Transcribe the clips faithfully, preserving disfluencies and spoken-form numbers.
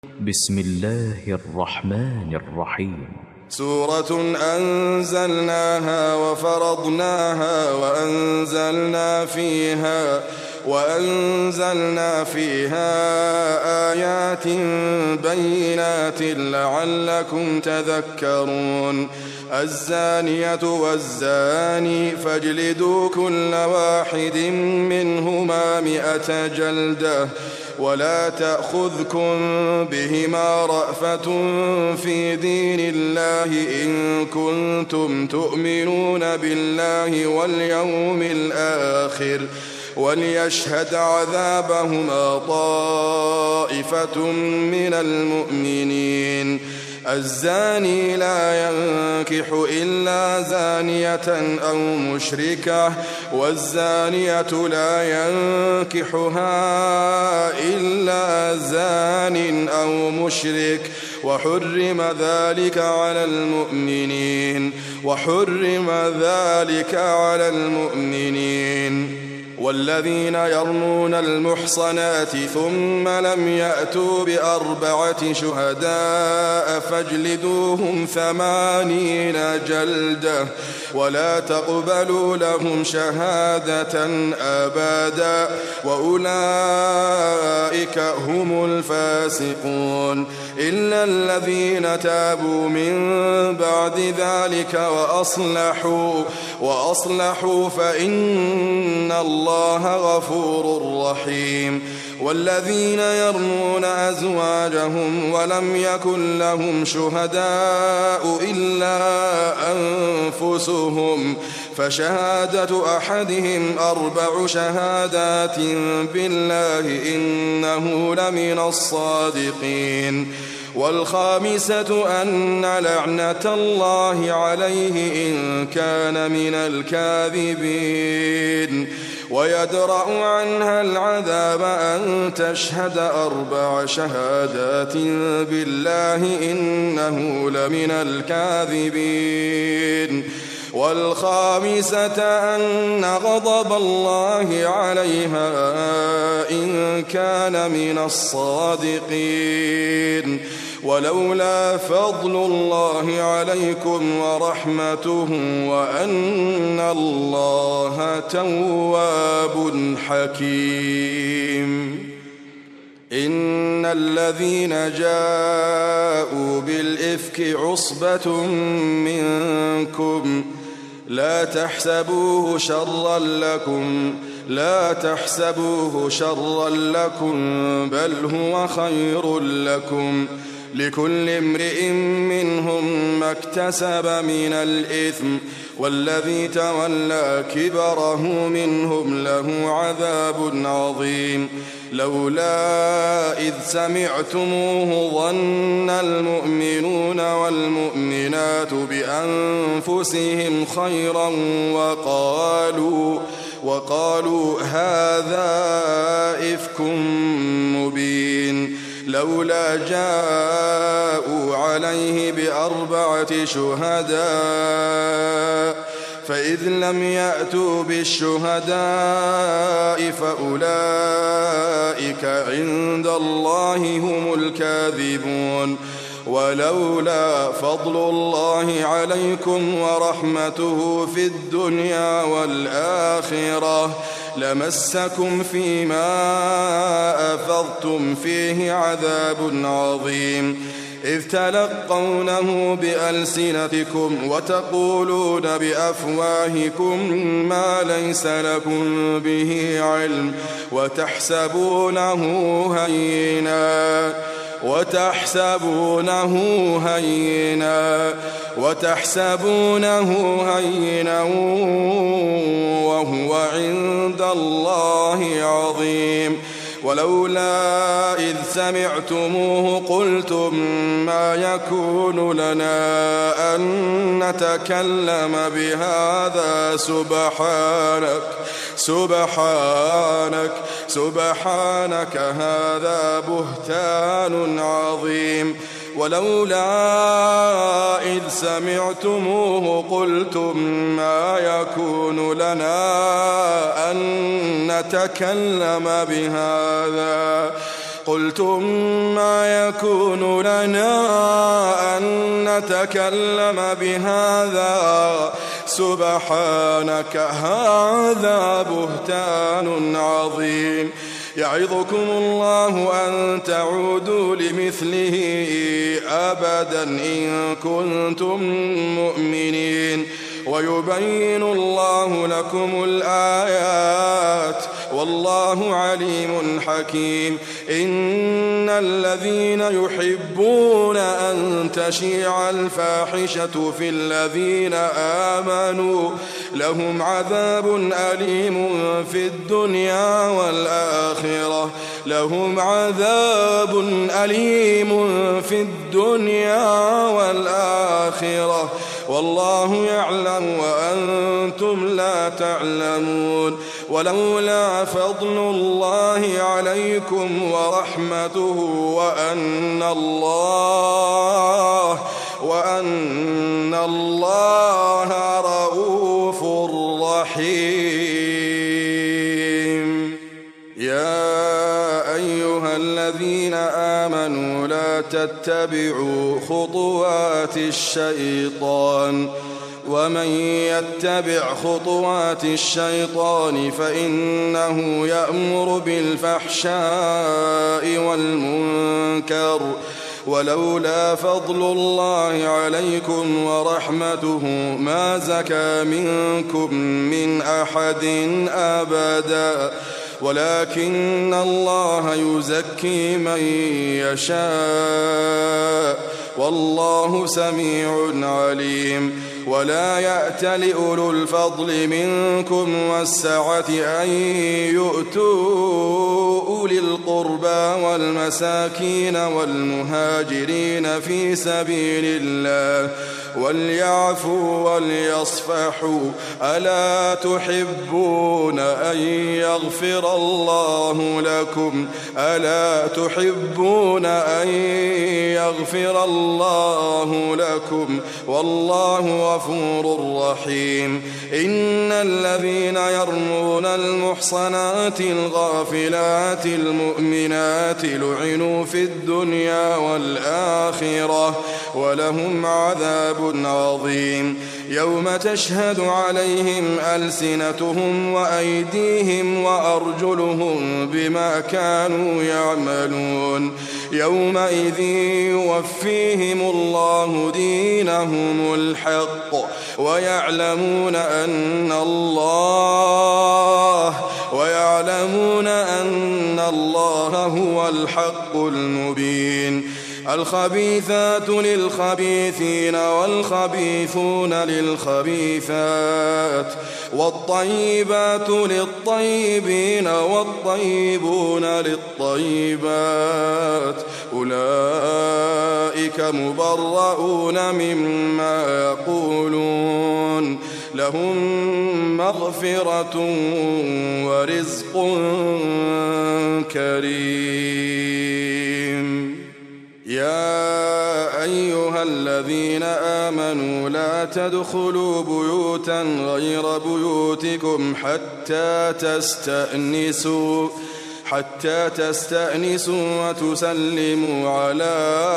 بسم الله الرحمن الرحيم. سورة أنزلناها وفرضناها وأنزلنا فيها وأنزلنا فيها آيات بينات لعلكم تذكرون. الزانية والزاني فاجلدوا كل واحد منهما مئة جلدة ولا تأخذكم بهما رأفة في دين الله إن كنتم تؤمنون بالله واليوم الآخر وليشهد عذابهما طائفة من المؤمنين. الزاني لا ينكح إلا زانية أو مشركة والزانية لا ينكحها إلا زان أو مشرك وحرم ذلك على المؤمنين وحرم ذلك على المؤمنين. والذين يرمون المحصنات ثم لم يأتوا بأربعة شهداء فاجلدوهم ثمانين جلدة ولا تقبلوا لهم شهادة أبدا وأولئك هم الفاسقون إلا الذين تابوا من بعد ذلك وأصلحوا وأصلحوا فإن الله الله غفور رحيم. والذين يرمون أزواجهم ولم يكن لهم شهداء إلا أنفسهم فشهادة أحدهم أربع شهادات بالله إنه لمن الصادقين. والخامسة أن لعنة الله عليه إن كان من الكاذبين. ويدرأ عنها العذاب أن تشهد أربع شهادات بالله إنه لمن الكاذبين. والخامسة أن غضب الله عليها إن كان من الصادقين. ولولا فضل الله عليكم ورحمته وأن الله تواب حكيم. إن الذين جاءوا بالإفك عصبة منكم لا تحسبوه شرا لكم لا تحسبوه شرا لكم بل هو خير لكم لكل امرئ منهم ما اكتسب من الإثم والذي تولى كبره منهم له عذاب عظيم. لولا إذ سمعتموه ظن المؤمنون والمؤمنات بأنفسهم خيرا وقالوا وقالوا هذا إفك مبين. لولا جاءوا عليه بأربعة شهداء فإذ لم يأتوا بالشهداء فأولئك عند الله هم الكاذبون. ولولا فضل الله عليكم ورحمته في الدنيا والآخرة لمسكم فيما أفضتم فيه عذاب عظيم. إذ تلقونه بألسنتكم وتقولون بأفواهكم ما ليس لكم به علم وتحسبونه هينا وتحسبونه هينا وتحسبونه هينا وهو عند الله عظيم. ولولا إذ سمعتموه قلتم ما يكون لنا أن نتكلم بهذا سبحانك سبحانك سبحانك هذا بهتان عظيم. ولولا إذ سمعتموه قلتم ما يكون لنا أن نتكلم بهذا قلتم ما يكون لنا أن نتكلم بهذا سبحانك هذا بهتان عظيم يعظكم الله أن تعودوا لمثله أبدا إن كنتم مؤمنين ويبين الله لكم الآيات والله عليم حكيم إن الذين يحبون أن تشيع الفاحشة في الذين آمنوا لهم عذاب أليم في الدنيا والآخرة لهم عذاب أليم في الدنيا والآخرة والله يعلم وأنتم لا تعلمون ولولا فضل الله عليكم ورحمته وأن الله وأن الله رؤوف رحيم يا أيها الذين آمنوا لا تتبعوا خطوات الشيطان ومن يتبع خطوات الشيطان فإنه يأمر بالفحشاء والمنكر ولولا فضل الله عليكم ورحمته ما زكى منكم من أحد أبدا ولكن الله يزكي من يشاء والله سميع عليم ولا يأتل أولو الفضل منكم والسعة أن يؤتوا أولي القربى والمساكين والمهاجرين في سبيل الله وليعفوا وليصفحوا ألا تحبون أن يغفر الله لكم ألا تحبون أن يغفر الله لكم والله غفور رحيم إن الذين يرمون المحصنات الغافلات المؤمنات لعنوا في الدنيا والآخرة ولهم عذاب عظيم يوم تشهد عليهم ألسنتهم وأيديهم وأرجلهم بما كانوا يعملون يومئذ يوفيهم الله دينهم الحق ويعلمون أن الله ويعلمون أن الله هو الحق المبين الخبيثات للخبيثين والخبيثون للخبيثات والطيبات للطيبين والطيبون للطيبات أولئك مبرؤون مما يقولون لهم مغفرة ورزق كريم يا أيها الذين آمنوا لا تدخلوا بيوتا غير بيوتكم حتى تستأنسوا حتى تستأنسوا وتسلموا على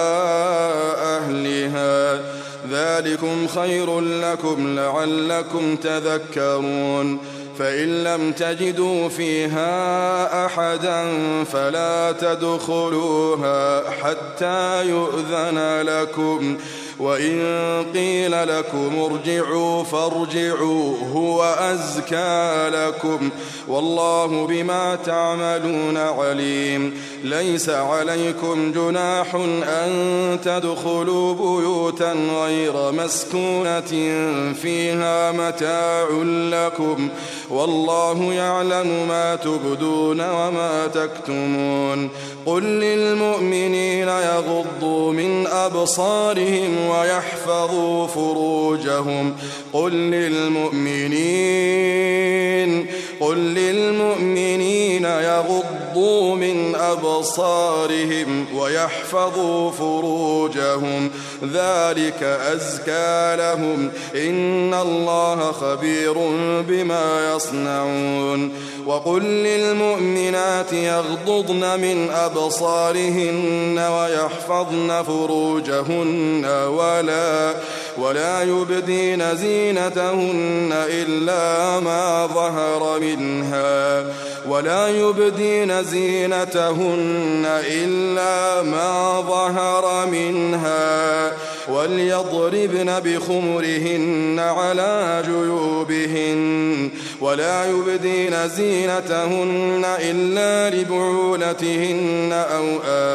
أهلها ذلكم خير لكم لعلكم تذكرون فإن لم تجدوا فيها أحدا فلا تدخلوها حتى يؤذن لكم وإن قيل لكم ارجعوا فارجعوا هو أزكى لكم والله بما تعملون عليم ليس عليكم جناح أن تدخلوا بيوتا غير مسكونة فيها متاع لكم والله يعلم ما تبدون وما تكتمون قل للمؤمنين يغضوا من أبصارهم ويحفظوا فروجهم قل للمؤمنين قل للمؤمنين يغضوا يغضوا من أبصارهم ويحفظوا فروجهم ذلك أزكى لهم إن الله خبير بما يصنعون وقل للمؤمنات يغضضن من أبصارهن ويحفظن فروجهن ولا ولا يبدين زينتهن إلا ما ظهر منها ولا يبدين زينتهن إلا ما ظهر منها وليضربن بخمرهن على جيوبهن ولا يبدين زينتهن إلا لبعولتهن أو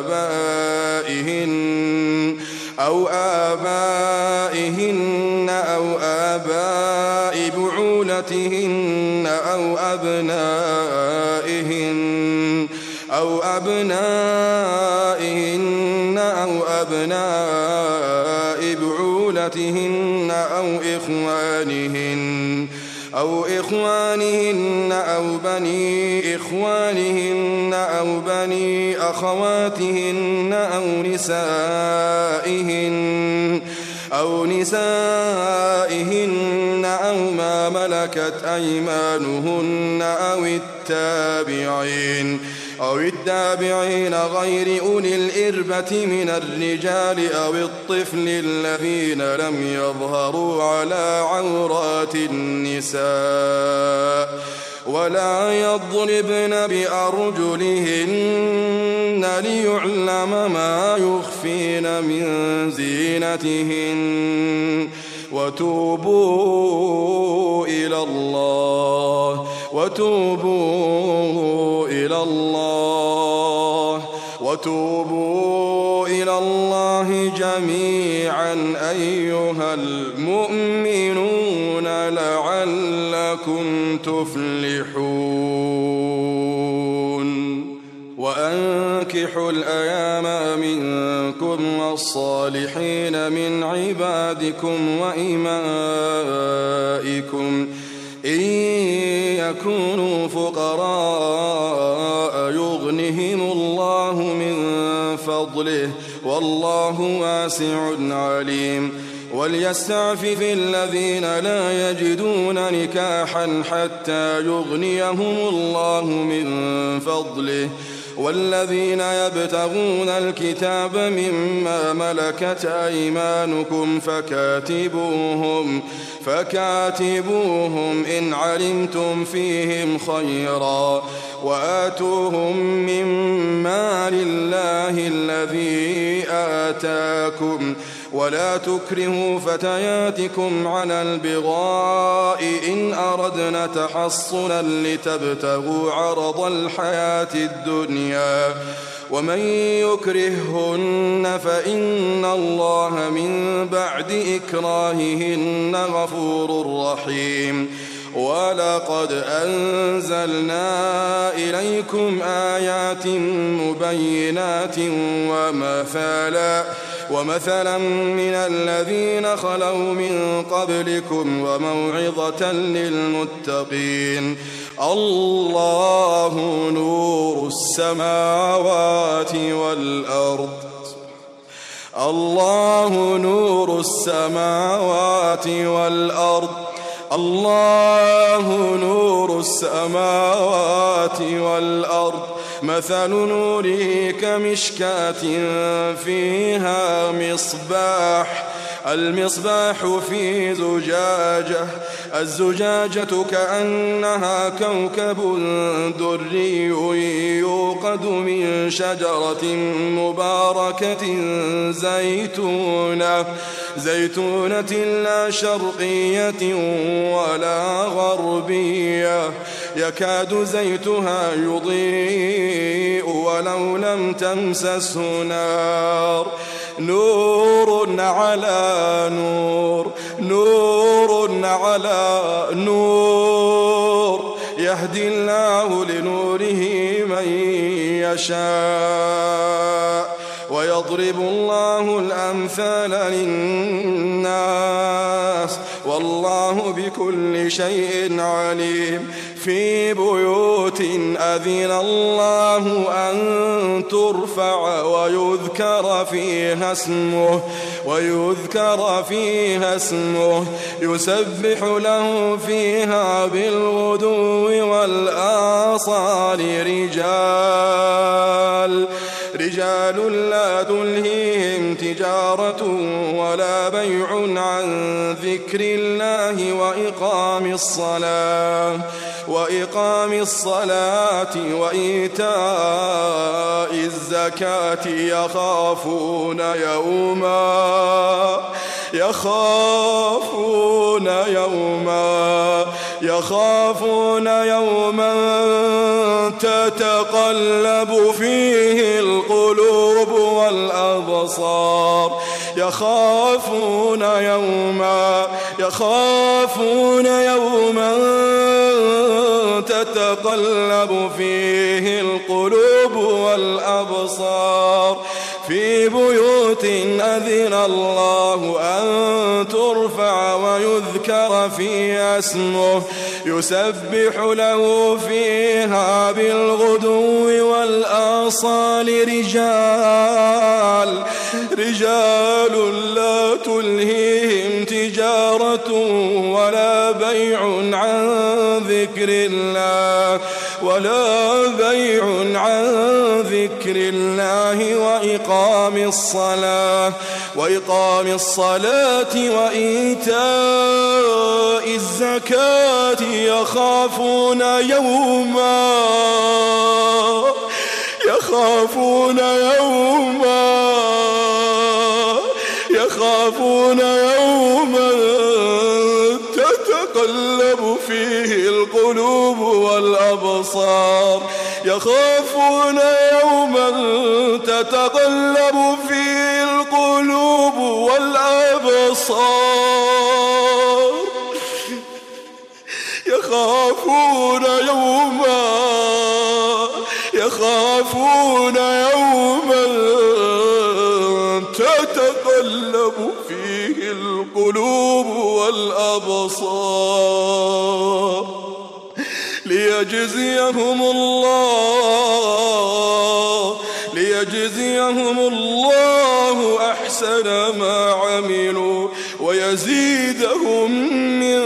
آبائهن أو آبائهن أو آباء بعولتهن أو أبنائهن أو أبنائهن أو أبناء بعولتهن أو إخوانهن أو إخوانهن أو بني إخوانهن أو بني أخواتهن أو نسائهن أو نسائهن أو ما ملكت أيمانهن أو التابعين أو التابعين غير أولي الإربة من الرجال أو الطفل الذين لم يظهروا على عورات النساء ولا يضربن بأرجلهن ليعلم ما يخفين من زينتهن وتوبوا إلى الله وتوبوا إلى الله وتوبوا إلى الله جميعا أيها المؤمنون لعلكم تفلحون وأنكحوا الأيام منكم والصالحين من عبادكم وإمائكم إن يكونوا فقراء يغنهم الله من فضله والله واسع عليم وليستعفف الذين لا يجدون نكاحا حتى يغنيهم الله من فضله والذين يبتغون الكتاب مما ملكت أيمانكم فكاتبوهم فكاتبوهم إن علمتم فيهم خيرا وآتوهم مما لله الذي آتاكم ولا تكرهوا فتياتكم على البغاء إن أردنا تحصنا لتبتغوا عرض الحياة الدنيا ومن يكرههن فإن الله من بعد إكراههن غفور رحيم ولقد أنزلنا إليكم آيات مبينات ومثالا ومثلا من الذين خلوا من قبلكم وموعظة للمتقين الله نور السماوات والأرض الله نور السماوات والأرض الله نور السماوات والأرض مثل نوره كمشكاة فيها مصباح المصباح في زجاجة الزجاجة كأنها كوكب دري يوقد من شجرة مباركة زيتونة زيتونة لا شرقية ولا غربية يكاد زيتها يضيء ولو لم تمسسه نار نور على نور نور على نور يهدي الله لنوره من يشاء ويضرب الله الأمثال للناس والله بكل شيء عليم في بيوت أذن الله أن ترفع ويذكر فيها اسمه ويذكر فيها اسمه يسبح له فيها بالغدو والآصال رجال رجال لا تلهيهم تجارة ولا بيع عن ذكر الله وإقام الصلاة وإقام الصلاة وإيتاء الزكاة يخافون يوما يخافون يوما يخافون يوما تتقلب فيه القلوب والأبصار يخافون يوما يخافون يوما تتقلب فيه القلوب والأبصار في بيوت أذن الله أن ترفع ويذكر فيها اسمه يسبح له فيها بالغدو والآصال رجال رجال لا تلهيهم تجارة ولا بيع عن ذكر الله ولا بيع عن ذكر الله وإقام الصلاة وإقام الصلاة وإيتاء الزكاة يخافون يوما يخافون يوما يخافون يوما تتقلب فيه القلوب والأبصار يخافون يوما تتقلب فيه القلوب والأبصار يخافون يوما يخافون يوما تتقلب فيه القلوب والأبصار ليجزيهم الله ليجزيهم الله أحسن ما عملوا ويزيدهم من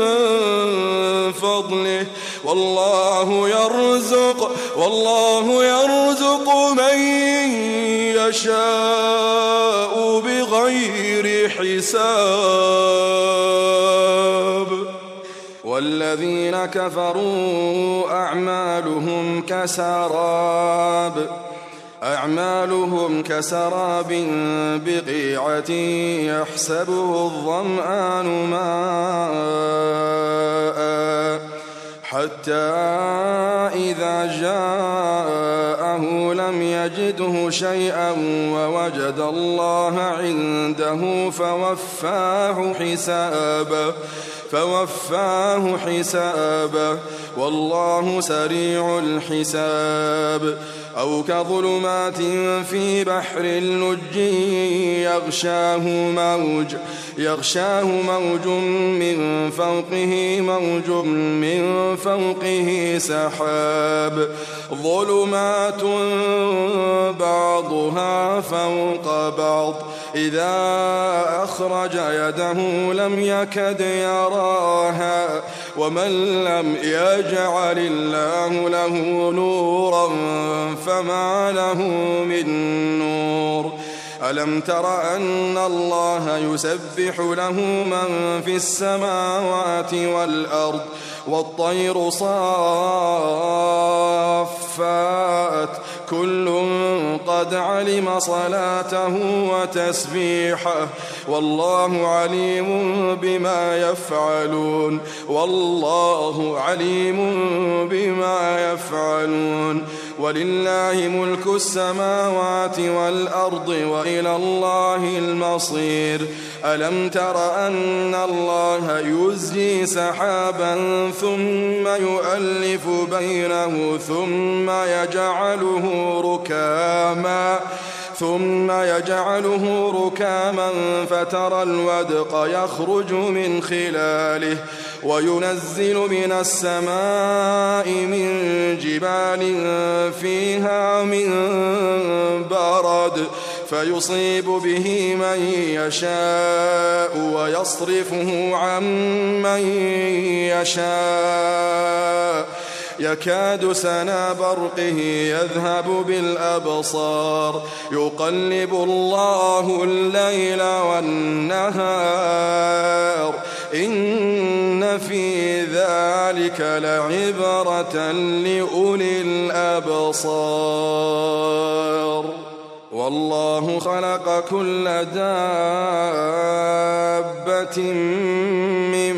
فضله والله يرزق والله يرزق من يشاء بغير حساب والذين كفروا أعمالهم كسراب أعمالهم كسراب بقيعة يحسبه الظمآن ماء حتى إذا جاءه لم يجده شيئا ووجد الله عنده فوفاه حسابه فوفاه حسابه والله سريع الحساب أو كظلمات في بحر اللج يغشاه موج يغشاه موج من فوقه موج من فوقه سحاب ظلمات بعضها فوق بعض إذا أخرج يده لم يكد يراها ومن لم يجعل الله له نورا فما له من نور ألم تر أن الله يسبح له من في السماوات والأرض والطير صافات كل قد علم صلاته وتسبيحه والله عليم بما يفعلون والله عليم بما يفعلون ولله ملك السماوات والأرض وإلى الله المصير ألم تر أن الله يزجي سحابا ثم يؤلف بينه ثم يجعله ركاما ثم يجعله ركاما فترى الودق يخرج من خلاله وينزل من السماء من جبال فيها من برد فيصيب به من يشاء ويصرفه عن من يشاء يكاد سنا برقه يذهب بالأبصار يقلب الله الليل والنهار إن في ذلك لعبرة لأولي الأبصار والله خلق كل دابة من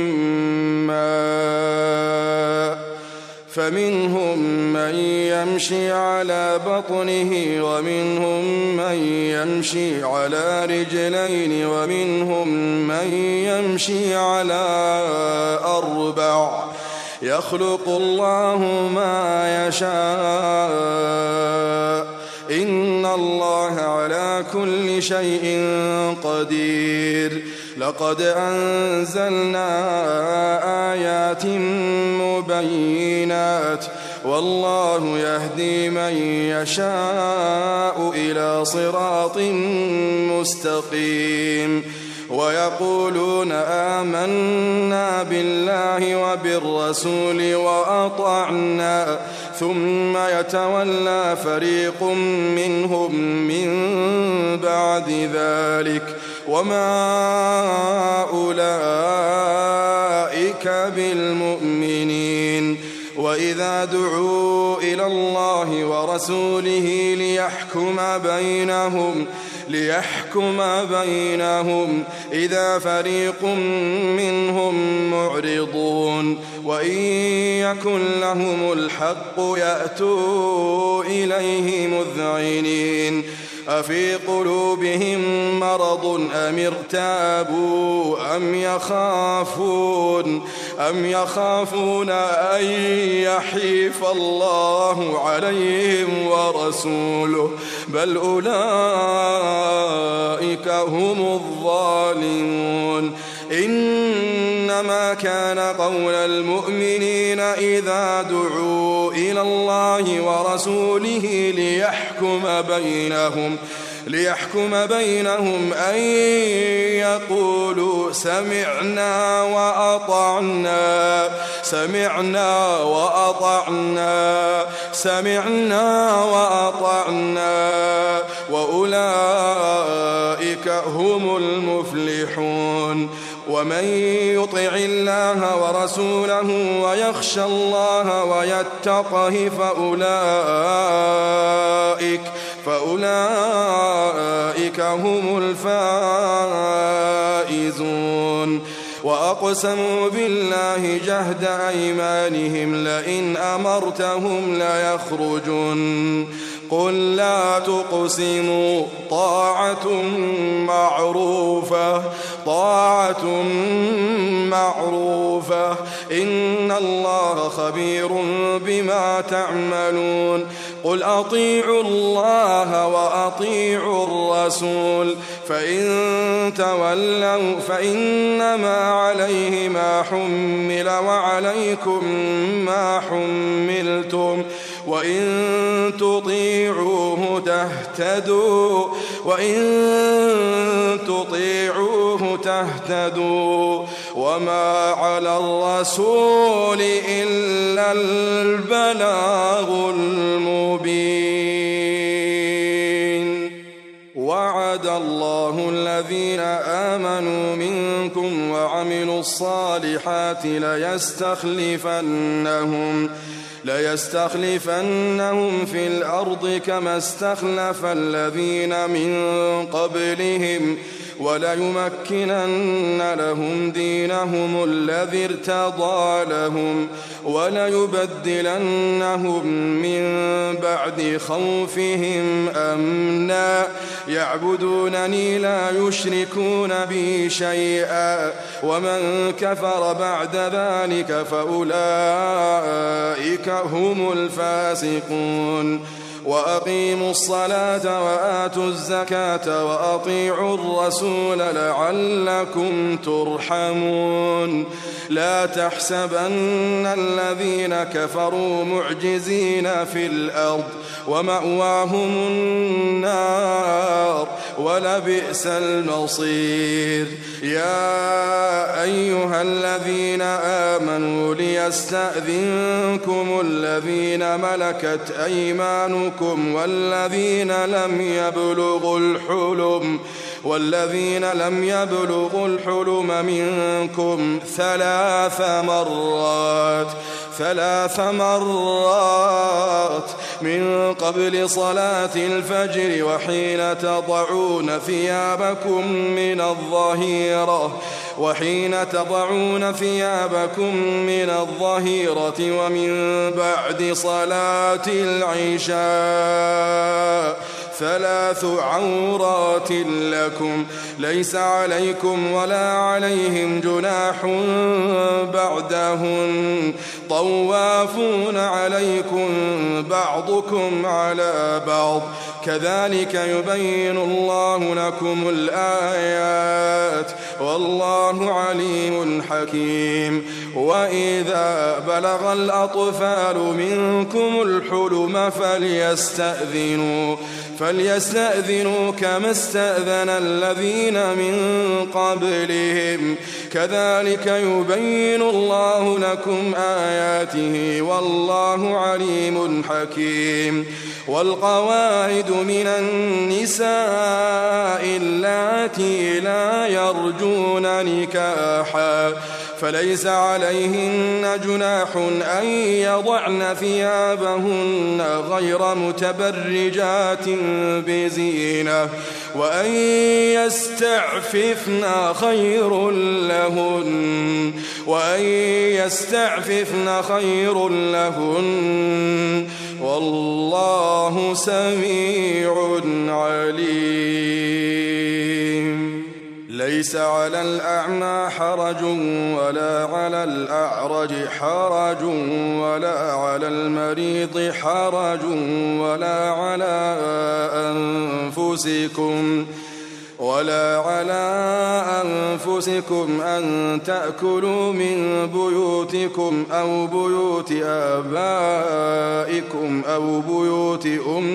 ماء فمنهم من يمشي على بطنه ومنهم من يمشي على رجلين ومنهم من يمشي على أربع يخلق الله ما يشاء إن الله على كل شيء قدير لقد أنزلنا آيات مبينات والله يهدي من يشاء إلى صراط مستقيم ويقولون آمنا بالله وبالرسول وأطعنا ثم يتولى فريق منهم من بعد ذلك وما أولئك بالمؤمنين وإذا دعوا إلى الله ورسوله ليحكم بينهم ليحكم بينهم إذا فريق منهم معرضون وإن يكن لهم الحق يأتوا إليه مذعنين أفي قلوبهم مرض أم ارتابوا أم يخافون أم يخافون أن يحيف الله عليهم ورسوله بل أولئك هم الظالمون إنما كان قول المؤمنين إذا دعوا إلى الله ورسوله ليحكم بينهم ليحكم بينهم أن يقولوا سمعنا وأطعنا سمعنا وأطعنا سمعنا وأطعنا وأولئك هم المفلحون ومن يطع الله ورسوله ويخشى الله ويتقه فأولئك فأولئك هم الفائزون وأقسموا بالله جهد أيمانهم لئن أمرتهم ليخرجن قل لا تقسموا طاعة معروفة طاعة معروفة إن الله خبير بما تعملون قل أطيعوا الله وأطيعوا الرسول فإن تولوا فإنما عليه ما حمل وعليكم ما حملتم وإن تطيعوه تهتدوا وإن تطيعوه تهتدوا وما على الرسول إلا البلاغ المبين وعد الله الذين آمنوا منكم وعملوا الصالحات ليستخلفنهم ليستخلفنهم في الأرض كما استخلف الذين من قبلهم وليمكنن لهم دينهم الذي ارتضى لهم وليبدلنهم من بعد خوفهم أمنا يعبدونني لا يشركون بي شيئا ومن كفر بعد ذلك فأولئك هم الفاسقون وأقيموا الصلاة وآتوا الزكاة وأطيعوا الرسول لعلكم ترحمون لا تحسبن الذين كفروا معجزين في الأرض ومأواهم النار ولبئس المصير يا أيها الذين آمنوا ليستأذنكم الذين ملكت أيمانكم والذين لم يبلغوا الحلم والذين لم يبلغوا الحلم منكم ثلاث مرات ثلاث مرات من قبل صلاة الفجر وحين تضعون ثيابكم من الظهيرة وحين تضعون ثيابكم من الظهيرة ومن بعد صلاة العشاء ثلاث عورات لكم ليس عليكم ولا عليهم جناح بعدهن طوافون عليكم بعضكم على بعض كذلك يبين الله لكم الآيات والله عليم حكيم وإذا بلغ الأطفال منكم الحلم فليستأذنوا فليستأذنوا كما استأذن الذين من قبلهم كذلك يبين الله لكم آياته والله عليم حكيم والقواعد من النساء اللاتي لا يرجون نكاحا فليس عليهن جناح أن يضعن ثيابهن غير متبرجات بزينة وأن يستعففن خير لهن وأن يستعففن خير لهن والله سميع عليم ليس على الأعمى حرج ولا على الأعرج حرج ولا على المريض حرج ولا على أنفسكم ولا على أنفسكم أن تأكلوا من بيوتكم أو بيوت آبائكم أو بيوت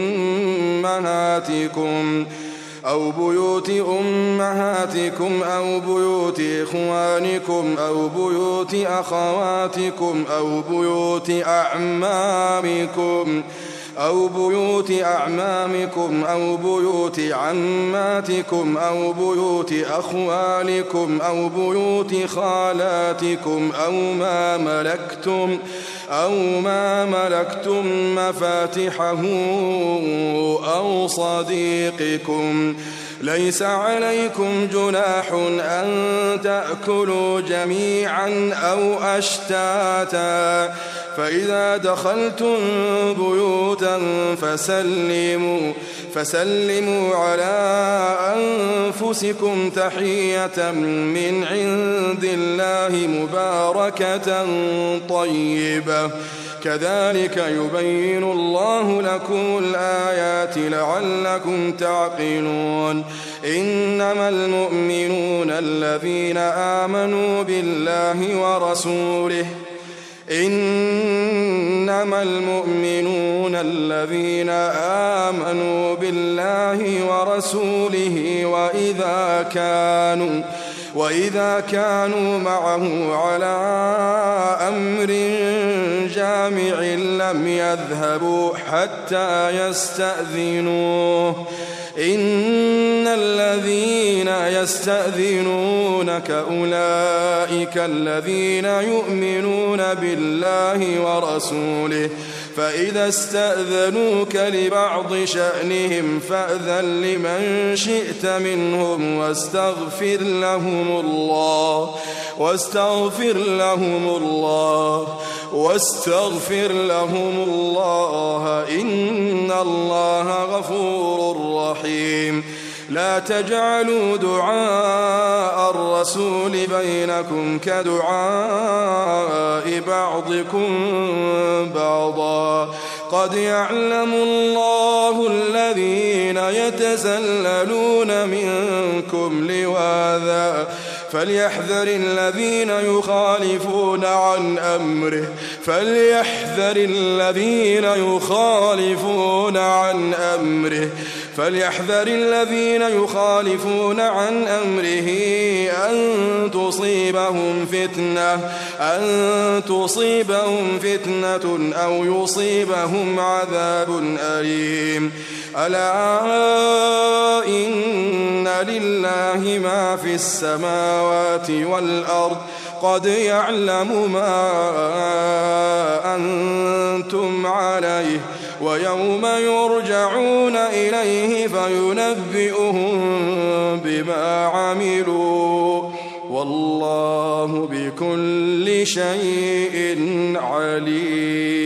أمهاتكم أو بيوت أمهاتكم أو بيوت إخوانكم أو بيوت أخواتكم أو بيوت أعمامكم أو بيوت أعمامكم أو بيوت عماتكم أو بيوت أخوالكم أو بيوت خالاتكم أو ما ملكتم أو ما ملكتم مفاتحه أو صديقكم ليس عليكم جناح أن تأكلوا جميعا أو أشتاتا فإذا دخلتم بيوتا فسلموا فسلموا على أنفسكم تحية من عند الله مباركة طيبة كذلك يبين الله لكم الآيات لعلكم تعقلون إنما المؤمنون الذين آمنوا بالله ورسوله إنما المؤمنون الذين آمنوا بالله ورسوله وإذا كانوا وإذا كانوا معه على أمر جامع لم يذهبوا حتى يستأذنوه إن الذين يستأذنونك أولئك الذين يؤمنون بالله ورسوله فإذا استأذنوك لبعض شأنهم فأذن لمن شئت منهم واستغفر لهم الله واستغفر لهم الله واستغفر لهم الله إن الله غفور رحيم لا تجعلوا دعاء الرسول بينكم كدعاء بعضكم بعضا قد يعلم الله الذين يتسللون منكم لواذا فليحذر الذين يخالفون عن أمره فليحذر الذين يخالفون عن أمره فليحذر الذين يخالفون عن أمره أن تصيبهم فتنة أن تصيبهم فتنة أو يصيبهم عذاب أليم. ألا إن لله ما في السماوات والأرض قد يعلم ما أنتم عليه ويوم يرجعون إليه فينبئهم بما عملوا والله بكل شيء عليم.